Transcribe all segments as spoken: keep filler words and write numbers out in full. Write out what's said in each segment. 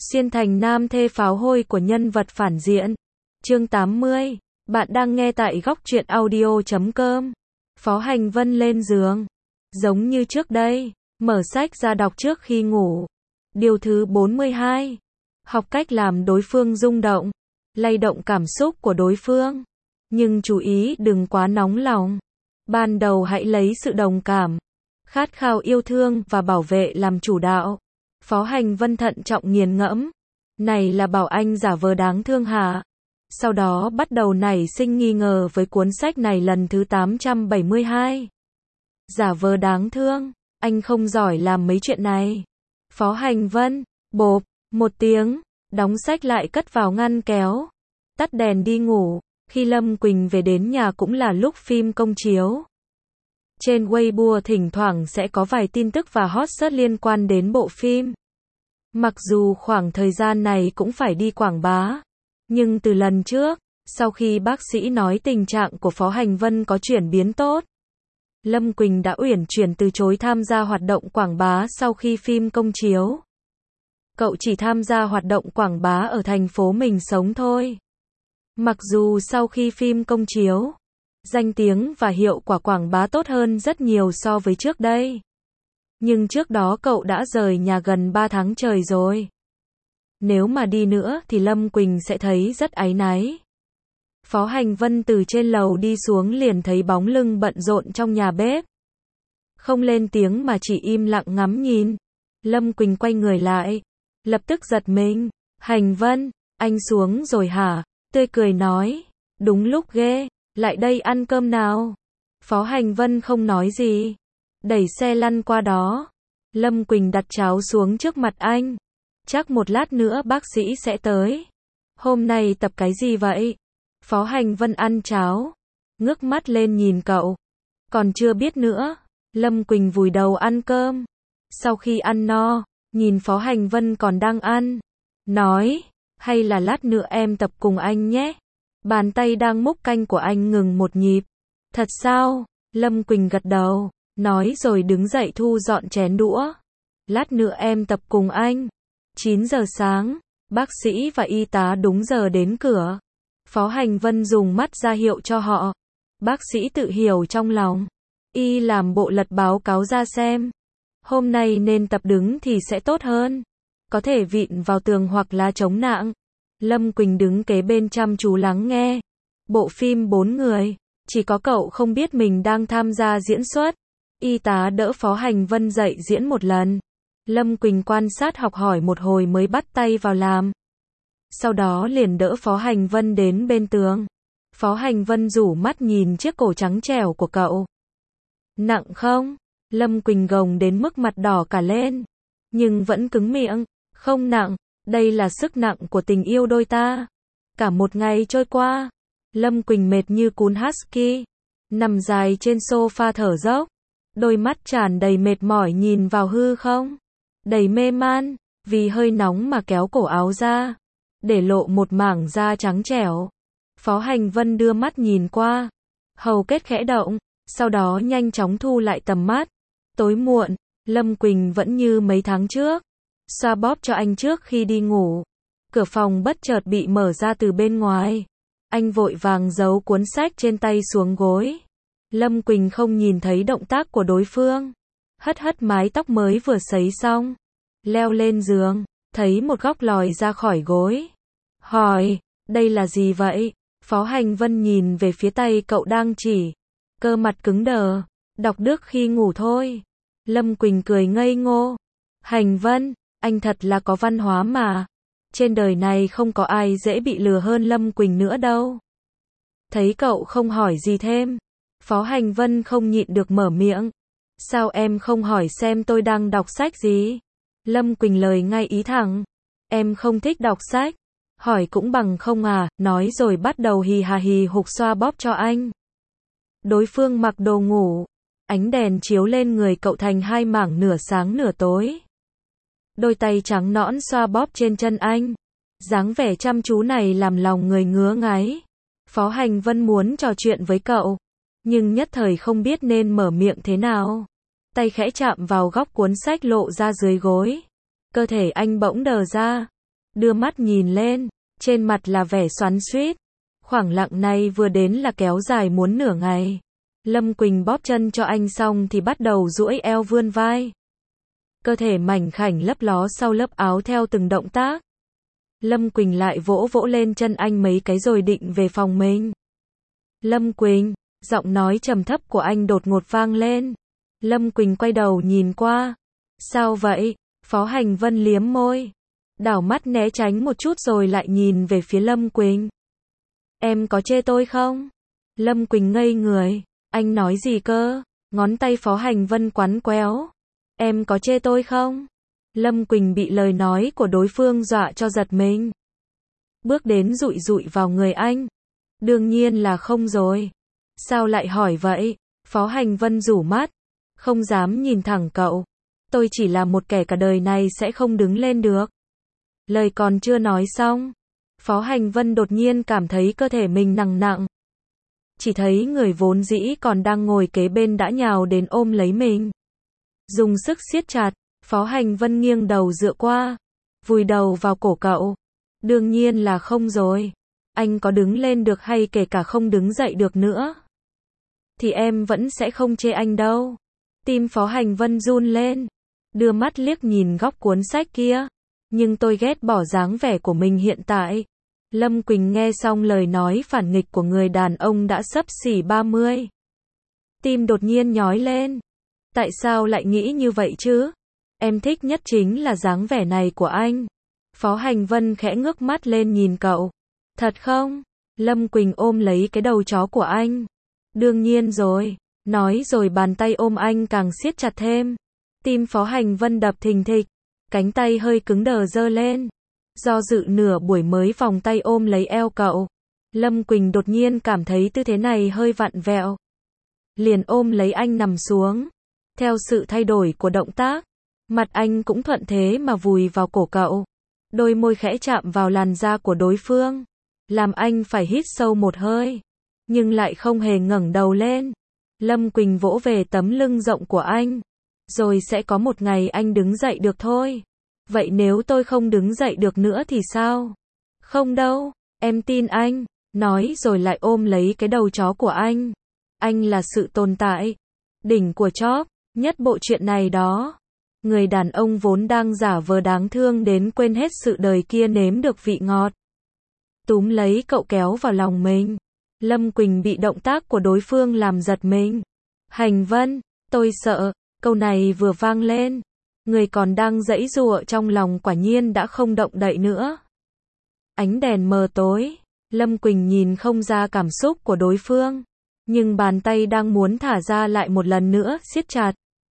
Xuyên thành nam thê pháo hôi của nhân vật phản diện. Chương tám mươi. Bạn đang nghe tại góc truyện audio chấm com. Phó Hành Vân lên giường. Giống như trước đây, mở sách ra đọc trước khi ngủ. Điều thứ bốn mươi hai. Học cách làm đối phương rung động, lay động cảm xúc của đối phương. Nhưng chú ý đừng quá nóng lòng. Ban đầu hãy lấy sự đồng cảm, khát khao yêu thương và bảo vệ làm chủ đạo. Phó Hành Vân thận trọng nghiền ngẫm. Này là bảo anh giả vờ đáng thương hả? Sau đó bắt đầu nảy sinh nghi ngờ với cuốn sách này lần thứ tám trăm bảy mươi hai. Giả vờ đáng thương, anh không giỏi làm mấy chuyện này. Phó Hành Vân, bộp, một tiếng, đóng sách lại cất vào ngăn kéo. Tắt đèn đi ngủ. Khi Lâm Quỳnh về đến nhà cũng là lúc phim công chiếu. Trên Weibo thỉnh thoảng sẽ có vài tin tức và hot search liên quan đến bộ phim. Mặc dù khoảng thời gian này cũng phải đi quảng bá, nhưng từ lần trước, sau khi bác sĩ nói tình trạng của Phó Hành Vân có chuyển biến tốt, Lâm Quỳnh đã uyển chuyển từ chối tham gia hoạt động quảng bá sau khi phim công chiếu. Cậu chỉ tham gia hoạt động quảng bá ở thành phố mình sống thôi. Mặc dù sau khi phim công chiếu, danh tiếng và hiệu quả quảng bá tốt hơn rất nhiều so với trước đây. Nhưng trước đó cậu đã rời nhà gần ba tháng trời rồi. Nếu mà đi nữa thì Lâm Quỳnh sẽ thấy rất áy náy. Phó Hành Vân từ trên lầu đi xuống liền thấy bóng lưng bận rộn trong nhà bếp. Không lên tiếng mà chỉ im lặng ngắm nhìn. Lâm Quỳnh quay người lại, lập tức giật mình. Hành Vân, anh xuống rồi hả? Tươi cười nói. Đúng lúc ghê, lại đây ăn cơm nào. Phó Hành Vân không nói gì, đẩy xe lăn qua đó. Lâm Quỳnh đặt cháo xuống trước mặt anh. Chắc một lát nữa bác sĩ sẽ tới. Hôm nay tập cái gì vậy? Phó Hành Vân ăn cháo, ngước mắt lên nhìn cậu. Còn chưa biết nữa. Lâm Quỳnh vùi đầu ăn cơm. Sau khi ăn no, nhìn Phó Hành Vân còn đang ăn, nói, hay là lát nữa em tập cùng anh nhé. Bàn tay đang múc canh của anh ngừng một nhịp. Thật sao? Lâm Quỳnh gật đầu, nói rồi đứng dậy thu dọn chén đũa. Lát nữa em tập cùng anh. chín giờ sáng, bác sĩ và y tá đúng giờ đến cửa. Phó Hành Vân dùng mắt ra hiệu cho họ. Bác sĩ tự hiểu trong lòng. Y làm bộ lật báo cáo ra xem. Hôm nay nên tập đứng thì sẽ tốt hơn. Có thể vịn vào tường hoặc là chống nặng. Lâm Quỳnh đứng kế bên chăm chú lắng nghe. Bộ phim bốn người, chỉ có cậu không biết mình đang tham gia diễn xuất. Y tá đỡ Phó Hành Vân dậy diễn một lần. Lâm Quỳnh quan sát học hỏi một hồi mới bắt tay vào làm. Sau đó liền đỡ Phó Hành Vân đến bên tường. Phó Hành Vân rủ mắt nhìn chiếc cổ trắng trẻo của cậu. Nặng không? Lâm Quỳnh gồng đến mức mặt đỏ cả lên, nhưng vẫn cứng miệng. Không nặng, đây là sức nặng của tình yêu đôi ta. Cả một ngày trôi qua, Lâm Quỳnh mệt như cún husky, nằm dài trên sofa thở dốc, đôi mắt tràn đầy mệt mỏi nhìn vào hư không, đầy mê man, vì hơi nóng mà kéo cổ áo ra, để lộ một mảng da trắng trẻo. Phó Hành Vân đưa mắt nhìn qua, hầu kết khẽ động, sau đó nhanh chóng thu lại tầm mắt. Tối muộn, Lâm Quỳnh vẫn như mấy tháng trước, xoa bóp cho anh trước khi đi ngủ. Cửa phòng bất chợt bị mở ra từ bên ngoài. Anh vội vàng giấu cuốn sách trên tay xuống gối. Lâm Quỳnh không nhìn thấy động tác của đối phương. Hất hất mái tóc mới vừa sấy xong, leo lên giường, thấy một góc lòi ra khỏi gối. Hỏi, đây là gì vậy? Phó Hành Vân nhìn về phía tay cậu đang chỉ. Cơ mặt cứng đờ, đọc đức khi ngủ thôi. Lâm Quỳnh cười ngây ngô. Hành Vân, anh thật là có văn hóa mà. Trên đời này không có ai dễ bị lừa hơn Lâm Quỳnh nữa đâu. Thấy cậu không hỏi gì thêm, Phó Hành Vân không nhịn được mở miệng. Sao em không hỏi xem tôi đang đọc sách gì? Lâm Quỳnh lời ngay ý thẳng. Em không thích đọc sách. Hỏi cũng bằng không à, nói rồi bắt đầu hì hà hì hục xoa bóp cho anh. Đối phương mặc đồ ngủ. Ánh đèn chiếu lên người cậu thành hai mảng nửa sáng nửa tối. Đôi tay trắng nõn xoa bóp trên chân anh. Dáng vẻ chăm chú này làm lòng người ngứa ngáy. Phó Hành Vân muốn trò chuyện với cậu, nhưng nhất thời không biết nên mở miệng thế nào. Tay khẽ chạm vào góc cuốn sách lộ ra dưới gối. Cơ thể anh bỗng đờ ra. đưa mắt nhìn lên, trên mặt là vẻ xoắn xuýt. Khoảng lặng này vừa đến là kéo dài muốn nửa ngày. Lâm Quỳnh bóp chân cho anh xong thì bắt đầu duỗi eo vươn vai. Cơ thể mảnh khảnh lấp ló sau lớp áo theo từng động tác. Lâm Quỳnh lại vỗ vỗ lên chân anh mấy cái rồi định về phòng mình. Lâm Quỳnh, giọng nói trầm thấp của anh đột ngột vang lên. Lâm Quỳnh quay đầu nhìn qua. Sao vậy? Phó Hành Vân liếm môi. Đảo mắt né tránh một chút rồi lại nhìn về phía Lâm Quỳnh. Em có chê tôi không? Lâm Quỳnh ngây người. Anh nói gì cơ? Ngón tay Phó Hành Vân quắn quéo. Em có chê tôi không? Lâm Quỳnh bị lời nói của đối phương dọa cho giật mình. Bước đến dụi dụi vào người anh. Đương nhiên là không rồi. Sao lại hỏi vậy? Phó Hành Vân rủ mắt. Không dám nhìn thẳng cậu. Tôi chỉ là một kẻ cả đời này sẽ không đứng lên được. Lời còn chưa nói xong. Phó Hành Vân đột nhiên cảm thấy cơ thể mình nặng nặng. Chỉ thấy người vốn dĩ còn đang ngồi kế bên đã nhào đến ôm lấy mình. Dùng sức siết chặt, Phó Hành Vân nghiêng đầu dựa qua, vùi đầu vào cổ cậu. Đương nhiên là không rồi. Anh có đứng lên được hay kể cả không đứng dậy được nữa thì em vẫn sẽ không chê anh đâu. Tim Phó Hành Vân run lên, đưa mắt liếc nhìn góc cuốn sách kia. Nhưng tôi ghét bỏ dáng vẻ của mình hiện tại. Lâm Quỳnh nghe xong lời nói phản nghịch của người đàn ông đã xấp xỉ ba mươi. Tim đột nhiên nhói lên. Tại sao lại nghĩ như vậy chứ? Em thích nhất chính là dáng vẻ này của anh. Phó Hành Vân khẽ ngước mắt lên nhìn cậu. Thật không? Lâm Quỳnh ôm lấy cái đầu chó của anh. Đương nhiên rồi. Nói rồi bàn tay ôm anh càng siết chặt thêm. Tim Phó Hành Vân đập thình thịch. Cánh tay hơi cứng đờ giơ lên. Do dự nửa buổi mới vòng tay ôm lấy eo cậu. Lâm Quỳnh đột nhiên cảm thấy tư thế này hơi vặn vẹo. Liền ôm lấy anh nằm xuống. Theo sự thay đổi của động tác, mặt anh cũng thuận thế mà vùi vào cổ cậu. Đôi môi khẽ chạm vào làn da của đối phương. Làm anh phải hít sâu một hơi. Nhưng lại không hề ngẩng đầu lên. Lâm Quỳnh vỗ về tấm lưng rộng của anh. Rồi sẽ có một ngày anh đứng dậy được thôi. Vậy nếu tôi không đứng dậy được nữa thì sao? Không đâu, em tin anh. Nói rồi lại ôm lấy cái đầu chó của anh. Anh là sự tồn tại đỉnh của chóp nhất bộ truyện này đó. Người đàn ông vốn đang giả vờ đáng thương đến quên hết sự đời kia nếm được vị ngọt. Túm lấy cậu kéo vào lòng mình. Lâm Quỳnh bị động tác của đối phương làm giật mình. Hành Vân, tôi sợ. Câu này vừa vang lên. Người còn đang giãy giụa trong lòng quả nhiên đã không động đậy nữa. Ánh đèn mờ tối. Lâm Quỳnh nhìn không ra cảm xúc của đối phương. Nhưng bàn tay đang muốn thả ra lại một lần nữa siết chặt.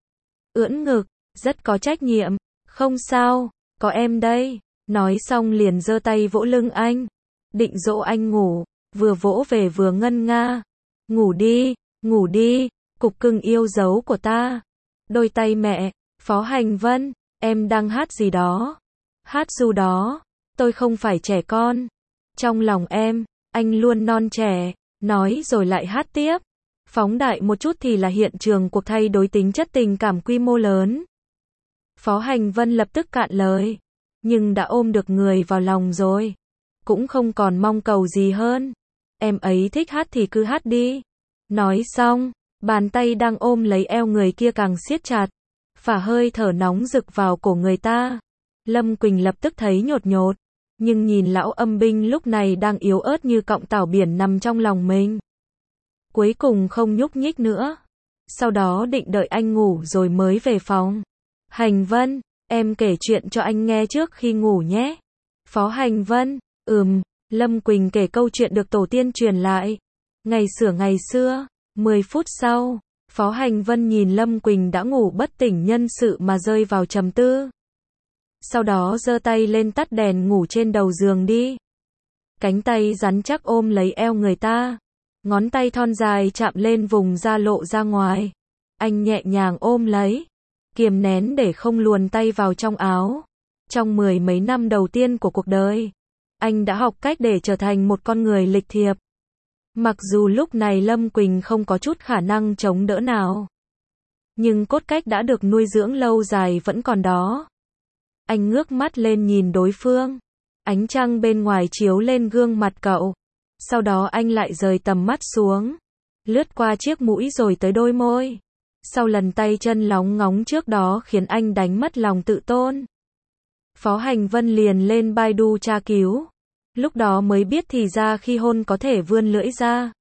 Ưỡn ngực, rất có trách nhiệm. Không sao, có em đây. Nói xong liền giơ tay vỗ lưng anh. Định dỗ anh ngủ, vừa vỗ về vừa ngân nga. Ngủ đi, ngủ đi, cục cưng yêu dấu của ta. Đôi tay mẹ, Phó Hành Vân, em đang hát gì đó? Hát ru đó, tôi không phải trẻ con. Trong lòng em, anh luôn non trẻ. Nói rồi lại hát tiếp. Phóng đại một chút thì là hiện trường cuộc thay đổi tính chất tình cảm quy mô lớn. Phó Hành Vân lập tức cạn lời. Nhưng đã ôm được người vào lòng rồi. Cũng không còn mong cầu gì hơn. Em ấy thích hát thì cứ hát đi. Nói xong, bàn tay đang ôm lấy eo người kia càng siết chặt. Phả hơi thở nóng rực vào cổ người ta. Lâm Quỳnh lập tức thấy nhột nhột. Nhưng nhìn lão âm binh lúc này đang yếu ớt như cọng tảo biển nằm trong lòng mình. Cuối cùng không nhúc nhích nữa. Sau đó định đợi anh ngủ rồi mới về phòng. Hành Vân, em kể chuyện cho anh nghe trước khi ngủ nhé. Phó Hành Vân, ừm, Lâm Quỳnh kể câu chuyện được tổ tiên truyền lại. Ngày xưa ngày xưa, mười phút sau, Phó Hành Vân nhìn Lâm Quỳnh đã ngủ bất tỉnh nhân sự mà rơi vào trầm tư. Sau đó giơ tay lên tắt đèn ngủ trên đầu giường đi. Cánh tay rắn chắc ôm lấy eo người ta. Ngón tay thon dài chạm lên vùng da lộ ra ngoài. Anh nhẹ nhàng ôm lấy. Kiềm nén để không luồn tay vào trong áo. Trong mười mấy năm đầu tiên của cuộc đời, anh đã học cách để trở thành một con người lịch thiệp. Mặc dù lúc này Lâm Quỳnh không có chút khả năng chống đỡ nào. Nhưng cốt cách đã được nuôi dưỡng lâu dài vẫn còn đó. Anh ngước mắt lên nhìn đối phương. Ánh trăng bên ngoài chiếu lên gương mặt cậu. Sau đó anh lại rời tầm mắt xuống, lướt qua chiếc mũi rồi tới đôi môi. Sau lần tay chân lóng ngóng trước đó khiến anh đánh mất lòng tự tôn, Phó Hành Vân liền lên Baidu tra cứu. Lúc đó mới biết thì ra khi hôn có thể vươn lưỡi ra.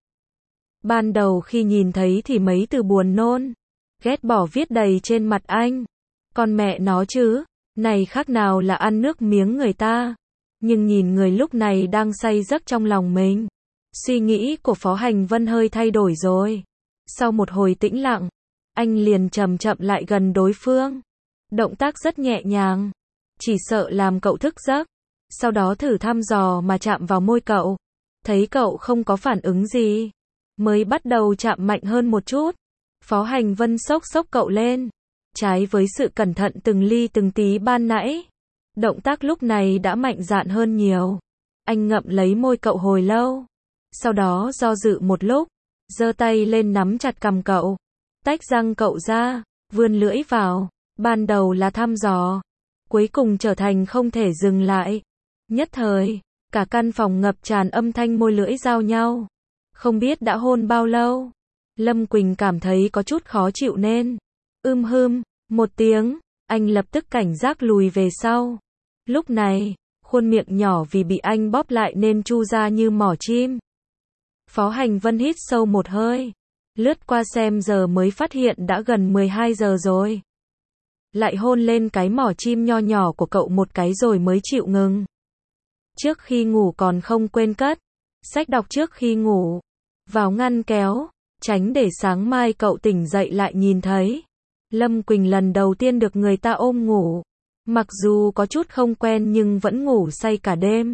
Ban đầu khi nhìn thấy thì mấy từ buồn nôn, ghét bỏ viết đầy trên mặt anh. Con mẹ nó chứ, này khác nào là ăn nước miếng người ta. Nhưng nhìn người lúc này đang say giấc trong lòng mình. Suy nghĩ của Phó Hành Vân hơi thay đổi rồi. Sau một hồi tĩnh lặng, anh liền chậm chậm lại gần đối phương. Động tác rất nhẹ nhàng, chỉ sợ làm cậu thức giấc. Sau đó thử thăm dò mà chạm vào môi cậu. Thấy cậu không có phản ứng gì, mới bắt đầu chạm mạnh hơn một chút. Phó Hành Vân xốc xốc cậu lên. Trái với sự cẩn thận từng ly từng tí ban nãy, động tác lúc này đã mạnh dạn hơn nhiều. Anh ngậm lấy môi cậu hồi lâu. Sau đó do dự một lúc, giơ tay lên nắm chặt cằm cậu, tách răng cậu ra, vươn lưỡi vào. Ban đầu là thăm dò, cuối cùng trở thành không thể dừng lại. Nhất thời, cả căn phòng ngập tràn âm thanh môi lưỡi giao nhau. Không biết đã hôn bao lâu, Lâm Quỳnh cảm thấy có chút khó chịu nên ưm hưm một tiếng, anh lập tức cảnh giác lùi về sau. Lúc này, khuôn miệng nhỏ vì bị anh bóp lại nên chu ra như mỏ chim. Phó Hành Vân hít sâu một hơi, lướt qua xem giờ mới phát hiện đã gần mười hai giờ rồi. Lại hôn lên cái mỏ chim nho nhỏ của cậu một cái rồi mới chịu ngừng. Trước khi ngủ còn không quên cất sách đọc trước khi ngủ vào ngăn kéo, tránh để sáng mai cậu tỉnh dậy lại nhìn thấy. Lâm Quỳnh lần đầu tiên được người ta ôm ngủ, mặc dù có chút không quen nhưng vẫn ngủ say cả đêm.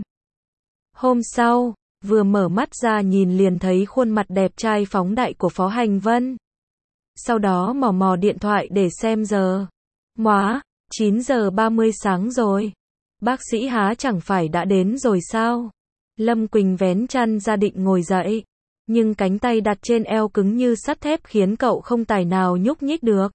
Hôm sau, vừa mở mắt ra nhìn liền thấy khuôn mặt đẹp trai phóng đại của Phó Hành Vân. Sau đó mò mò điện thoại để xem giờ. Móa, chín giờ ba mươi sáng rồi. Bác sĩ há chẳng phải đã đến rồi sao? Lâm Quỳnh vén chăn ra định ngồi dậy, nhưng cánh tay đặt trên eo cứng như sắt thép khiến cậu không tài nào nhúc nhích được.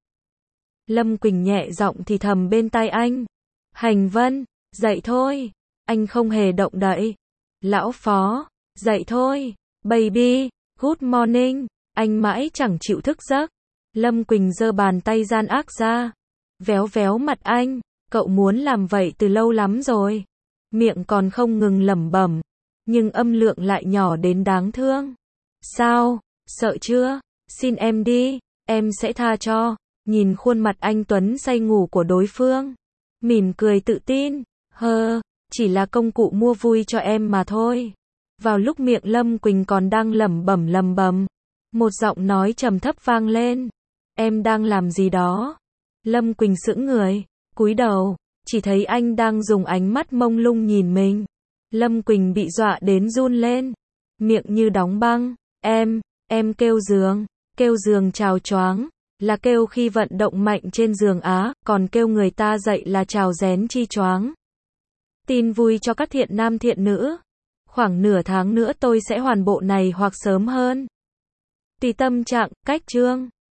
Lâm Quỳnh nhẹ giọng thì thầm bên tai anh. Hành Vân, dậy thôi. Anh không hề động đậy. Lão Phó, dậy thôi. Baby, good morning. Anh mãi chẳng chịu thức giấc. Lâm Quỳnh giơ bàn tay gian ác ra, véo véo mặt anh. Cậu muốn làm vậy từ lâu lắm rồi. Miệng còn không ngừng lẩm bẩm, nhưng âm lượng lại nhỏ đến đáng thương. Sao, sợ chưa? Xin em đi, em sẽ tha cho. Nhìn khuôn mặt anh tuấn say ngủ của đối phương, mỉm cười tự tin. Hơ, chỉ là công cụ mua vui cho em mà thôi. Vào lúc miệng Lâm Quỳnh còn đang lẩm bẩm lẩm bẩm, một giọng nói trầm thấp vang lên. Em đang làm gì đó? Lâm Quỳnh sững người, cúi đầu, chỉ thấy anh đang dùng ánh mắt mông lung nhìn mình. Lâm Quỳnh bị dọa đến run lên, miệng như đóng băng. Em, em kêu giường, kêu giường chào choáng, là kêu khi vận động mạnh trên giường á, còn kêu người ta dậy là chào rén chi choáng. Tin vui cho các thiện nam thiện nữ. Khoảng nửa tháng nữa tôi sẽ hoàn bộ này hoặc sớm hơn. Tùy tâm trạng, cách chương.